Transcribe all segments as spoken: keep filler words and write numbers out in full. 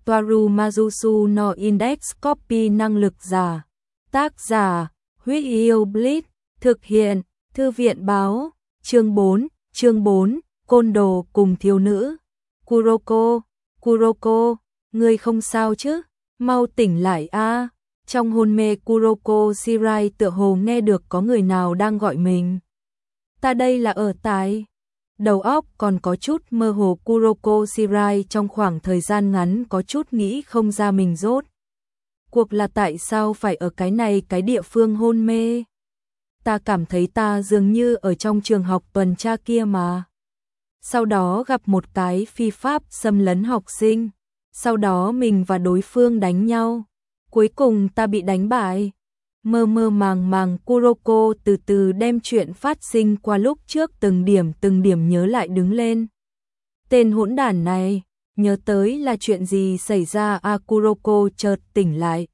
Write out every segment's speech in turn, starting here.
Toaru Majusu no Index Copy năng lực giả. Tác giả, Huyết Yêu Blitz, thực hiện, Thư viện báo, chương bốn, chương bốn, côn đồ cùng thiếu nữ. Kuroko, Kuroko, ngươi không sao chứ, mau tỉnh lại a. Trong hôn mê Kuroko Shirai tựa hồ nghe được có người nào đang gọi mình. Ta đây là ở tại. Đầu óc còn có chút mơ hồ, Kuroko Shirai trong khoảng thời gian ngắn có chút nghĩ không ra mình rốt cuộc là tại sao phải ở cái này cái địa phương hôn mê. Ta cảm thấy ta dường như ở trong trường học tuần tra kia mà. Sau đó gặp một cái phi pháp xâm lấn học sinh. Sau đó mình và đối phương đánh nhau. Cuối cùng ta bị đánh bại. Mơ mơ màng màng Kuroko từ từ đem chuyện phát sinh qua lúc trước từng điểm từng điểm nhớ lại đứng lên. Tên hỗn đản này, nhớ tới là chuyện gì xảy ra à? Kuroko chợt tỉnh lại.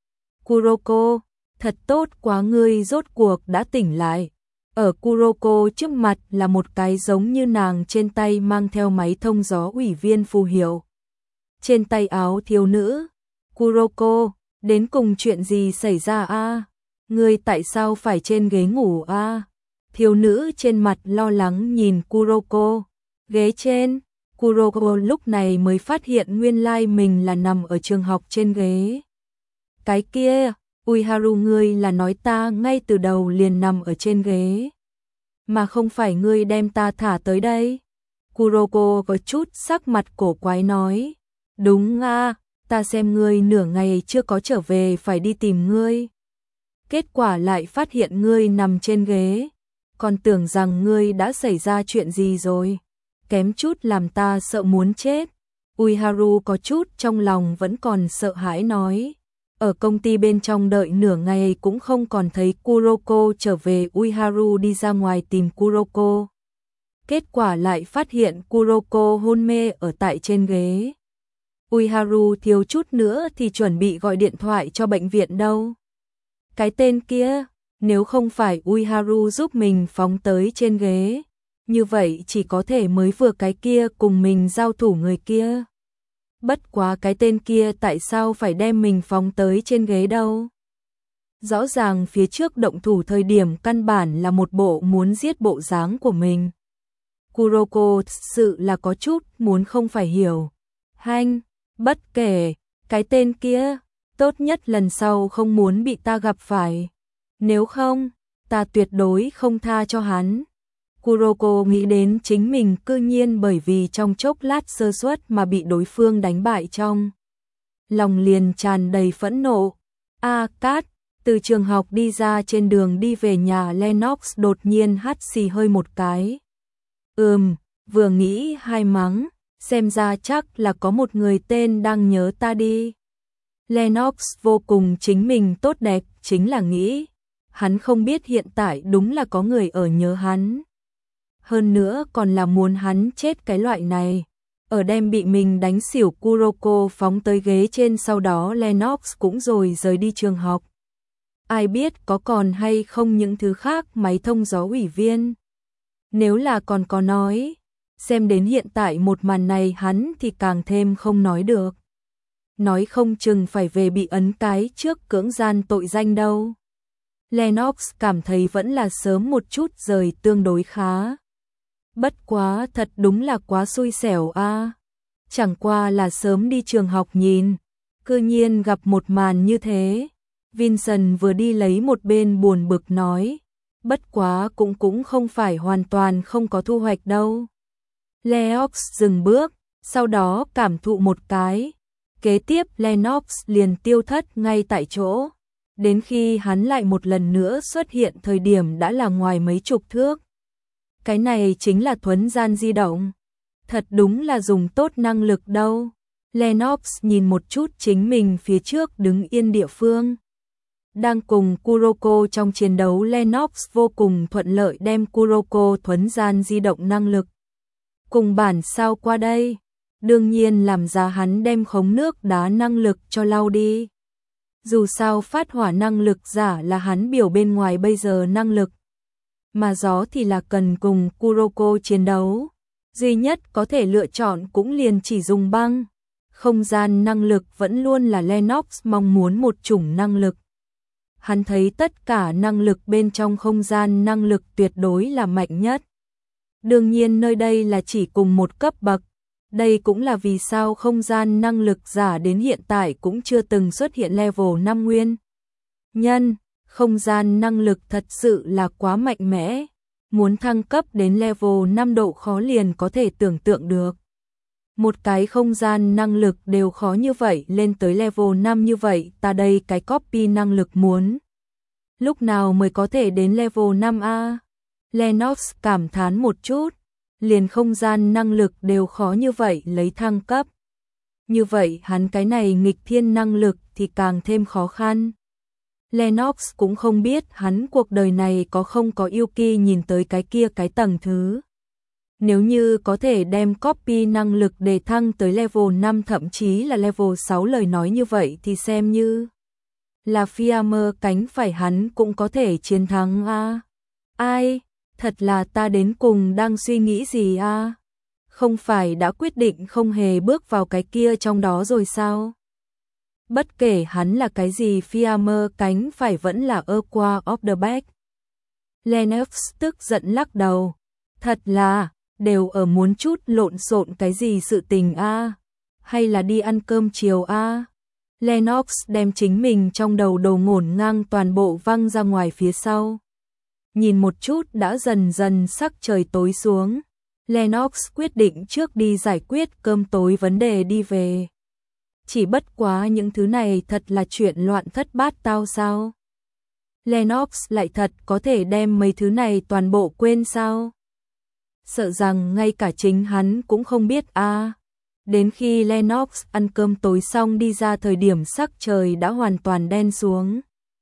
Kuroko, thật tốt quá, ngươi rốt cuộc đã tỉnh lại. Ở Kuroko trước mặt là một cái giống như nàng trên tay mang theo máy thông gió ủy viên phù hiệu. Trên tay áo thiếu nữ. Kuroko, đến cùng chuyện gì xảy ra a? À? Ngươi tại sao phải trên ghế ngủ a? À? Thiếu nữ trên mặt lo lắng nhìn Kuroko. Ghế trên. Kuroko lúc này mới phát hiện nguyên lai mình là nằm ở trường học trên ghế. Cái kia, Uiharu, ngươi là nói ta ngay từ đầu liền nằm ở trên ghế, mà không phải ngươi đem ta thả tới đây. Kuroko có chút sắc mặt cổ quái nói. Đúng a, à, ta xem ngươi nửa ngày chưa có trở về phải đi tìm ngươi. Kết quả lại phát hiện ngươi nằm trên ghế, còn tưởng rằng ngươi đã xảy ra chuyện gì rồi. Kém chút làm ta sợ muốn chết. Uiharu có chút trong lòng vẫn còn sợ hãi nói. Ở công ty bên trong đợi nửa ngày cũng không còn thấy Kuroko trở về. Uiharu đi ra ngoài tìm Kuroko. Kết quả lại phát hiện Kuroko hôn mê ở tại trên ghế. Uiharu thiếu chút nữa thì chuẩn bị gọi điện thoại cho bệnh viện đâu. Cái tên kia, nếu không phải Uiharu giúp mình phóng tới trên ghế, như vậy chỉ có thể mới vừa cái kia cùng mình giao thủ người kia. Bất quá cái tên kia tại sao phải đem mình phóng tới trên ghế đâu? Rõ ràng phía trước động thủ thời điểm căn bản là một bộ muốn giết bộ dáng của mình. Kuroko sự là có chút muốn không phải hiểu. Hanh, bất kể, cái tên kia, tốt nhất lần sau không muốn bị ta gặp phải. Nếu không, ta tuyệt đối không tha cho hắn. Kuroko nghĩ đến chính mình cư nhiên bởi vì trong chốc lát sơ suất mà bị đối phương đánh bại, trong lòng liền tràn đầy phẫn nộ. A Cát, từ trường học đi ra trên đường đi về nhà, Lennox đột nhiên hắt xì hơi một cái. Ừm, vừa nghĩ hai mắng, xem ra chắc là có một người tên đang nhớ ta đi. Lennox vô cùng chính mình tốt đẹp, chính là nghĩ. Hắn không biết hiện tại đúng là có người ở nhớ hắn. Hơn nữa còn là muốn hắn chết cái loại này. Ở đem bị mình đánh xỉu Kuroko phóng tới ghế trên, sau đó Lennox cũng rồi rời đi trường học. Ai biết có còn hay không những thứ khác, máy thông gió ủy viên. Nếu là còn có nói, xem đến hiện tại một màn này hắn thì càng thêm không nói được. Nói không chừng phải về bị ấn cái trước cưỡng gian tội danh đâu. Lennox cảm thấy vẫn là sớm một chút rời tương đối khá. Bất quá thật đúng là quá xui xẻo a. À. Chẳng qua là sớm đi trường học nhìn, cư nhiên gặp một màn như thế. Vincent vừa đi lấy một bên buồn bực nói, bất quá cũng cũng không phải hoàn toàn không có thu hoạch đâu. Lennox dừng bước, sau đó cảm thụ một cái. Kế tiếp Lennox liền tiêu thất ngay tại chỗ. Đến khi hắn lại một lần nữa xuất hiện thời điểm đã là ngoài mấy chục thước. Cái này chính là thuấn gian di động. Thật đúng là dùng tốt năng lực đâu. Lennox nhìn một chút chính mình phía trước đứng yên địa phương. Đang cùng Kuroko trong chiến đấu, Lennox vô cùng thuận lợi đem Kuroko thuấn gian di động năng lực cùng bản sao qua đây. Đương nhiên làm ra hắn đem khống nước đá năng lực cho lau đi. Dù sao phát hỏa năng lực giả là hắn biểu bên ngoài bây giờ năng lực. Mà gió thì là cần cùng Kuroko chiến đấu. Duy nhất có thể lựa chọn cũng liền chỉ dùng băng. Không gian năng lực vẫn luôn là Lennox mong muốn một chủng năng lực. Hắn thấy tất cả năng lực bên trong không gian năng lực tuyệt đối là mạnh nhất. Đương nhiên nơi đây là chỉ cùng một cấp bậc. Đây cũng là vì sao không gian năng lực giả đến hiện tại cũng chưa từng xuất hiện level năm nguyên. Nhân, không gian năng lực thật sự là quá mạnh mẽ. Muốn thăng cấp đến level năm độ khó liền có thể tưởng tượng được. Một cái không gian năng lực đều khó như vậy lên tới level năm như vậy, ta đây cái copy năng lực muốn. Lúc nào mới có thể đến level năm a? Lennox cảm thán một chút, liền không gian năng lực đều khó như vậy lấy thăng cấp. Như vậy hắn cái này nghịch thiên năng lực thì càng thêm khó khăn. Lennox cũng không biết hắn cuộc đời này có không có yêu kỳ nhìn tới cái kia cái tầng thứ. Nếu như có thể đem copy năng lực để thăng tới level năm thậm chí là level sáu lời nói như vậy thì xem như là Fiammer cánh phải hắn cũng có thể chiến thắng a. Ai, thật là ta đến cùng đang suy nghĩ gì a? Không phải đã quyết định không hề bước vào cái kia trong đó rồi sao? Bất kể hắn là cái gì Fiammer cánh phải vẫn là Aqua of the Back. Lennox tức giận lắc đầu. Thật là, đều ở muốn chút lộn xộn cái gì sự tình a, hay là đi ăn cơm chiều a? Lennox đem chính mình trong đầu đồ ngổn ngang toàn bộ văng ra ngoài phía sau. Nhìn một chút đã dần dần sắc trời tối xuống. Lennox quyết định trước đi giải quyết cơm tối vấn đề đi về. Chỉ bất quá những thứ này thật là chuyện loạn thất bát tao sao? Lennox lại thật có thể đem mấy thứ này toàn bộ quên sao? Sợ rằng ngay cả chính hắn cũng không biết a. À. Đến khi Lennox ăn cơm tối xong đi ra thời điểm sắc trời đã hoàn toàn đen xuống.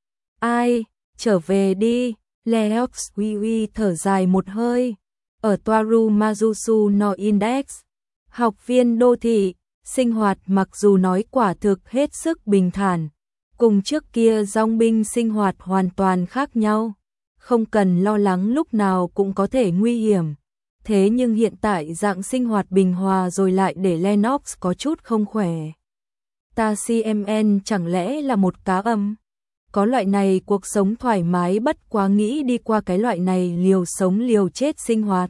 Ai, trở về đi. Lennox uy uy thở dài một hơi. Ở Toaru Mazusu no Index, học viên đô thị, sinh hoạt mặc dù nói quả thực hết sức bình thản, cùng trước kia dòng binh sinh hoạt hoàn toàn khác nhau, không cần lo lắng lúc nào cũng có thể nguy hiểm. Thế nhưng hiện tại dạng sinh hoạt bình hòa rồi lại để Lennox có chút không khỏe. Ta xê em en chẳng lẽ là một cá âm? Có loại này cuộc sống thoải mái bất quá nghĩ đi qua cái loại này liều sống liều chết sinh hoạt.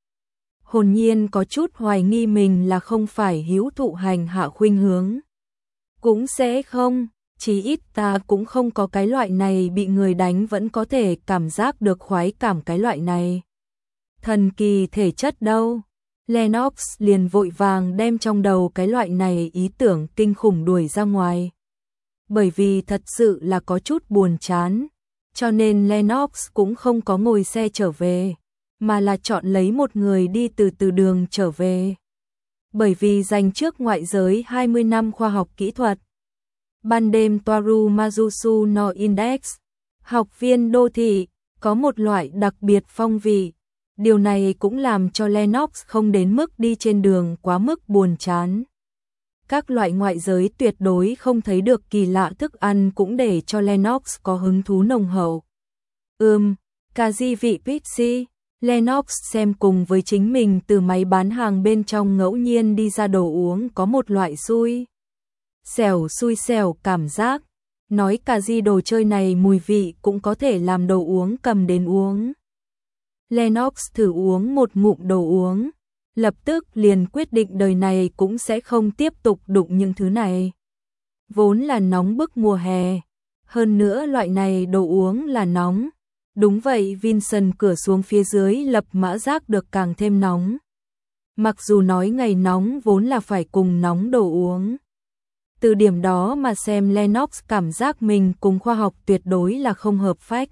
Hồn nhiên có chút hoài nghi mình là không phải hữu thụ hành hạ khuynh hướng. Cũng sẽ không, chí ít ta cũng không có cái loại này bị người đánh vẫn có thể cảm giác được khoái cảm cái loại này. Thần kỳ thể chất đâu? Lennox liền vội vàng đem trong đầu cái loại này ý tưởng kinh khủng đuổi ra ngoài. Bởi vì thật sự là có chút buồn chán, cho nên Lennox cũng không có ngồi xe trở về, mà là chọn lấy một người đi từ từ đường trở về. Bởi vì dành trước ngoại giới hai mươi năm khoa học kỹ thuật. Ban đêm Toaru Mazusu no Index, học viên đô thị, có một loại đặc biệt phong vị. Điều này cũng làm cho Lennox không đến mức đi trên đường quá mức buồn chán. Các loại ngoại giới tuyệt đối không thấy được kỳ lạ thức ăn cũng để cho Lennox có hứng thú nồng hậu. Ừm, cà ri vị pixie. Lennox xem cùng với chính mình từ máy bán hàng bên trong ngẫu nhiên đi ra đồ uống có một loại xui xẻo xui xẻo cảm giác. Nói cà ri đồ chơi này mùi vị cũng có thể làm đồ uống cầm đến uống. Lennox thử uống một ngụm đồ uống, lập tức liền quyết định đời này cũng sẽ không tiếp tục đụng những thứ này. Vốn là nóng bức mùa hè, hơn nữa loại này đồ uống là nóng. Đúng vậy, Vincent cửa xuống phía dưới lập mã giác được càng thêm nóng. Mặc dù nói ngày nóng vốn là phải cùng nóng đồ uống. Từ điểm đó mà xem Lennox cảm giác mình cùng khoa học tuyệt đối là không hợp phách.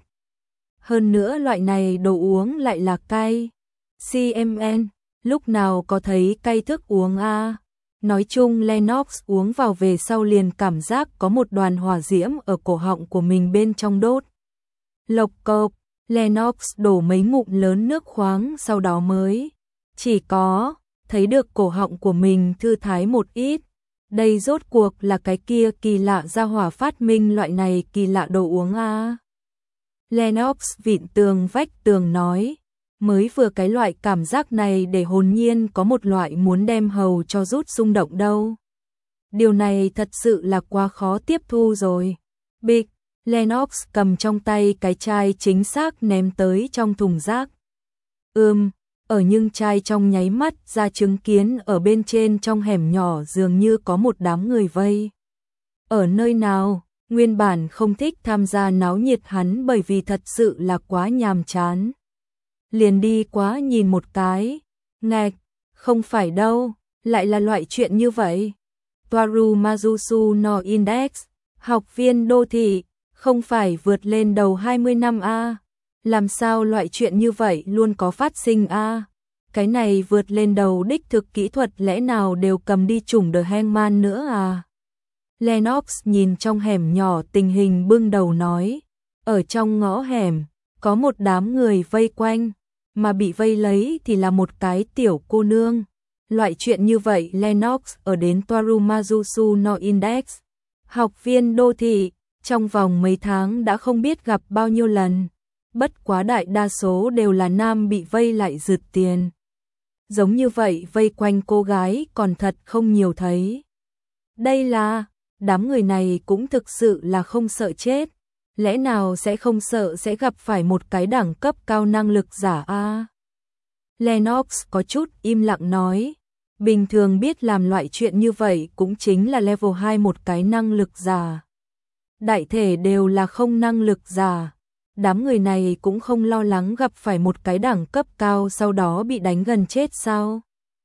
Hơn nữa loại này đồ uống lại là cay. xê em en, lúc nào có thấy cay thức uống a? À? Nói chung Lennox uống vào về sau liền cảm giác có một đoàn hỏa diễm ở cổ họng của mình bên trong đốt. Lộc cộc, Lennox đổ mấy ngụm lớn nước khoáng sau đó mới chỉ có thấy được cổ họng của mình thư thái một ít. Đây rốt cuộc là cái kia kỳ lạ ra hỏa phát minh loại này kỳ lạ đồ uống a. À? Lennox vịn tường vách tường nói, mới vừa cái loại cảm giác này để hồn nhiên có một loại muốn đem hầu cho rút xung động đâu. Điều này thật sự là quá khó tiếp thu rồi. Big, Lennox cầm trong tay cái chai chính xác ném tới trong thùng rác. Ừm, ở nhưng chai trong nháy mắt ra chứng kiến ở bên trên trong hẻm nhỏ dường như có một đám người vây. Ở nơi nào, nguyên bản không thích tham gia náo nhiệt hắn bởi vì thật sự là quá nhàm chán. Liền đi quá nhìn một cái, ngạch, không phải đâu, lại là loại chuyện như vậy. Toaru Mazusu no Index, học viên đô thị, không phải vượt lên đầu hai mươi năm a? Làm sao loại chuyện như vậy luôn có phát sinh a? Cái này vượt lên đầu đích thực kỹ thuật lẽ nào đều cầm đi trùng The Hangman nữa à? Lennox nhìn trong hẻm nhỏ tình hình bưng đầu nói, ở trong ngõ hẻm, có một đám người vây quanh, mà bị vây lấy thì là một cái tiểu cô nương. Loại chuyện như vậy Lennox ở đến Toaru Mazusu no Index, học viên đô thị, trong vòng mấy tháng đã không biết gặp bao nhiêu lần. Bất quá đại đa số đều là nam bị vây lại rượt tiền. Giống như vậy vây quanh cô gái còn thật không nhiều thấy. Đây là, đám người này cũng thực sự là không sợ chết. Lẽ nào sẽ không sợ sẽ gặp phải một cái đẳng cấp cao năng lực giả a? Lennox có chút im lặng nói, bình thường biết làm loại chuyện như vậy cũng chính là level hai một cái năng lực giả. Đại thể đều là không năng lực giả. Đám người này cũng không lo lắng gặp phải một cái đẳng cấp cao sau đó bị đánh gần chết sao?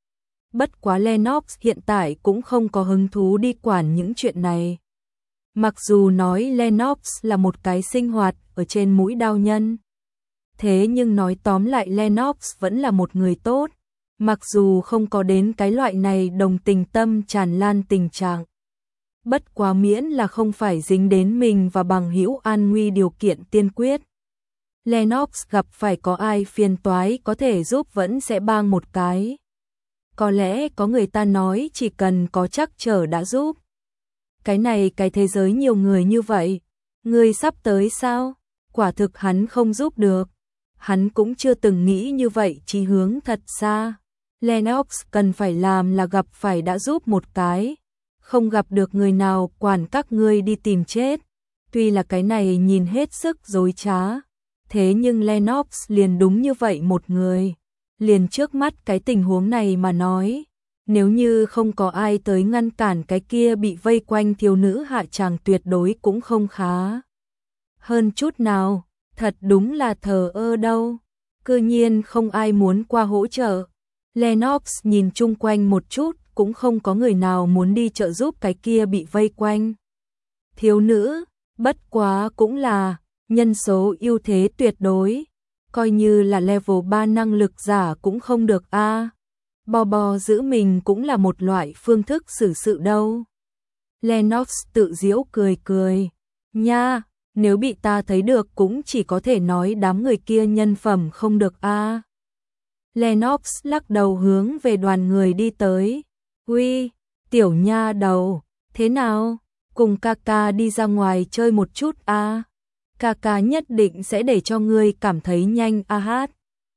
Bất quá Lennox hiện tại cũng không có hứng thú đi quản những chuyện này. Mặc dù nói Lennox là một cái sinh hoạt ở trên mũi đao nhân. Thế nhưng nói tóm lại Lennox vẫn là một người tốt. Mặc dù không có đến cái loại này đồng tình tâm tràn lan tình trạng. Bất quá miễn là không phải dính đến mình và bằng hữu an nguy điều kiện tiên quyết. Lennox gặp phải có ai phiền toái có thể giúp vẫn sẽ bang một cái. Có lẽ có người ta nói chỉ cần có trắc trở đã giúp. Cái này cái thế giới nhiều người như vậy. Người sắp tới sao? Quả thực hắn không giúp được. Hắn cũng chưa từng nghĩ như vậy chí hướng thật xa. Lennox cần phải làm là gặp phải đã giúp một cái. Không gặp được người nào quản các ngươi đi tìm chết. Tuy là cái này nhìn hết sức dối trá. Thế nhưng Lennox liền đúng như vậy một người. Liền trước mắt cái tình huống này mà nói. Nếu như không có ai tới ngăn cản cái kia bị vây quanh thiếu nữ hạ tràng tuyệt đối cũng không khá. Hơn chút nào, thật đúng là thờ ơ đâu. Cư nhiên không ai muốn qua hỗ trợ. Lennox nhìn chung quanh một chút, cũng không có người nào muốn đi trợ giúp cái kia bị vây quanh. Thiếu nữ, bất quá cũng là nhân số ưu thế tuyệt đối. Coi như là level ba năng lực giả cũng không được a. Bò bò giữ mình cũng là một loại phương thức xử sự đâu. Lennox tự giễu cười cười. Nha, nếu bị ta thấy được cũng chỉ có thể nói đám người kia nhân phẩm không được a. Lennox lắc đầu hướng về đoàn người đi tới. Uy, tiểu nha đầu, thế nào? Cùng ca ca đi ra ngoài chơi một chút a. Ca ca nhất định sẽ để cho ngươi cảm thấy nhanh a hát.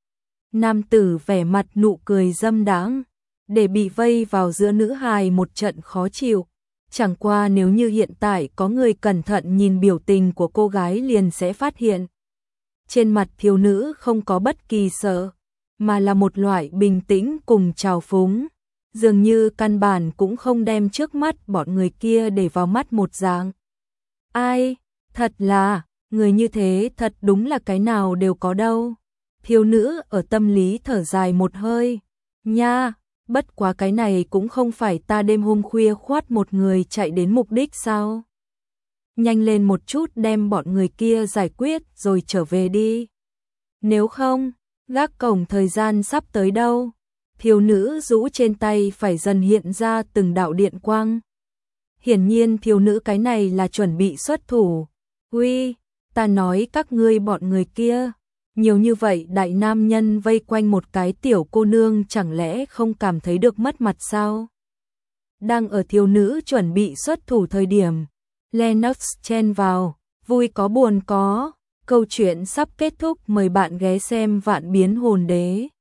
Nam tử vẻ mặt nụ cười dâm đãng, để bị vây vào giữa nữ hài một trận khó chịu. Chẳng qua nếu như hiện tại có người cẩn thận nhìn biểu tình của cô gái liền sẽ phát hiện. Trên mặt thiếu nữ không có bất kỳ sợ, mà là một loại bình tĩnh cùng trào phúng. Dường như căn bản cũng không đem trước mắt bọn người kia để vào mắt một dạng. Ai, thật là, người như thế thật đúng là cái nào đều có đâu. Thiếu nữ ở tâm lý thở dài một hơi. Nha, bất quá cái này cũng không phải ta đêm hôm khuya khoát một người chạy đến mục đích sao? Nhanh lên một chút đem bọn người kia giải quyết rồi trở về đi. Nếu không, gác cổng thời gian sắp tới đâu. Thiếu nữ rũ trên tay phải dần hiện ra từng đạo điện quang. Hiển nhiên thiếu nữ cái này là chuẩn bị xuất thủ. Uy, ta nói các ngươi bọn người kia. Nhiều như vậy đại nam nhân vây quanh một cái tiểu cô nương chẳng lẽ không cảm thấy được mất mặt sao? Đang ở thiếu nữ chuẩn bị xuất thủ thời điểm, Lennox chen vào, vui có buồn có, câu chuyện sắp kết thúc mời bạn ghé xem Vạn Biến Hồn Đế.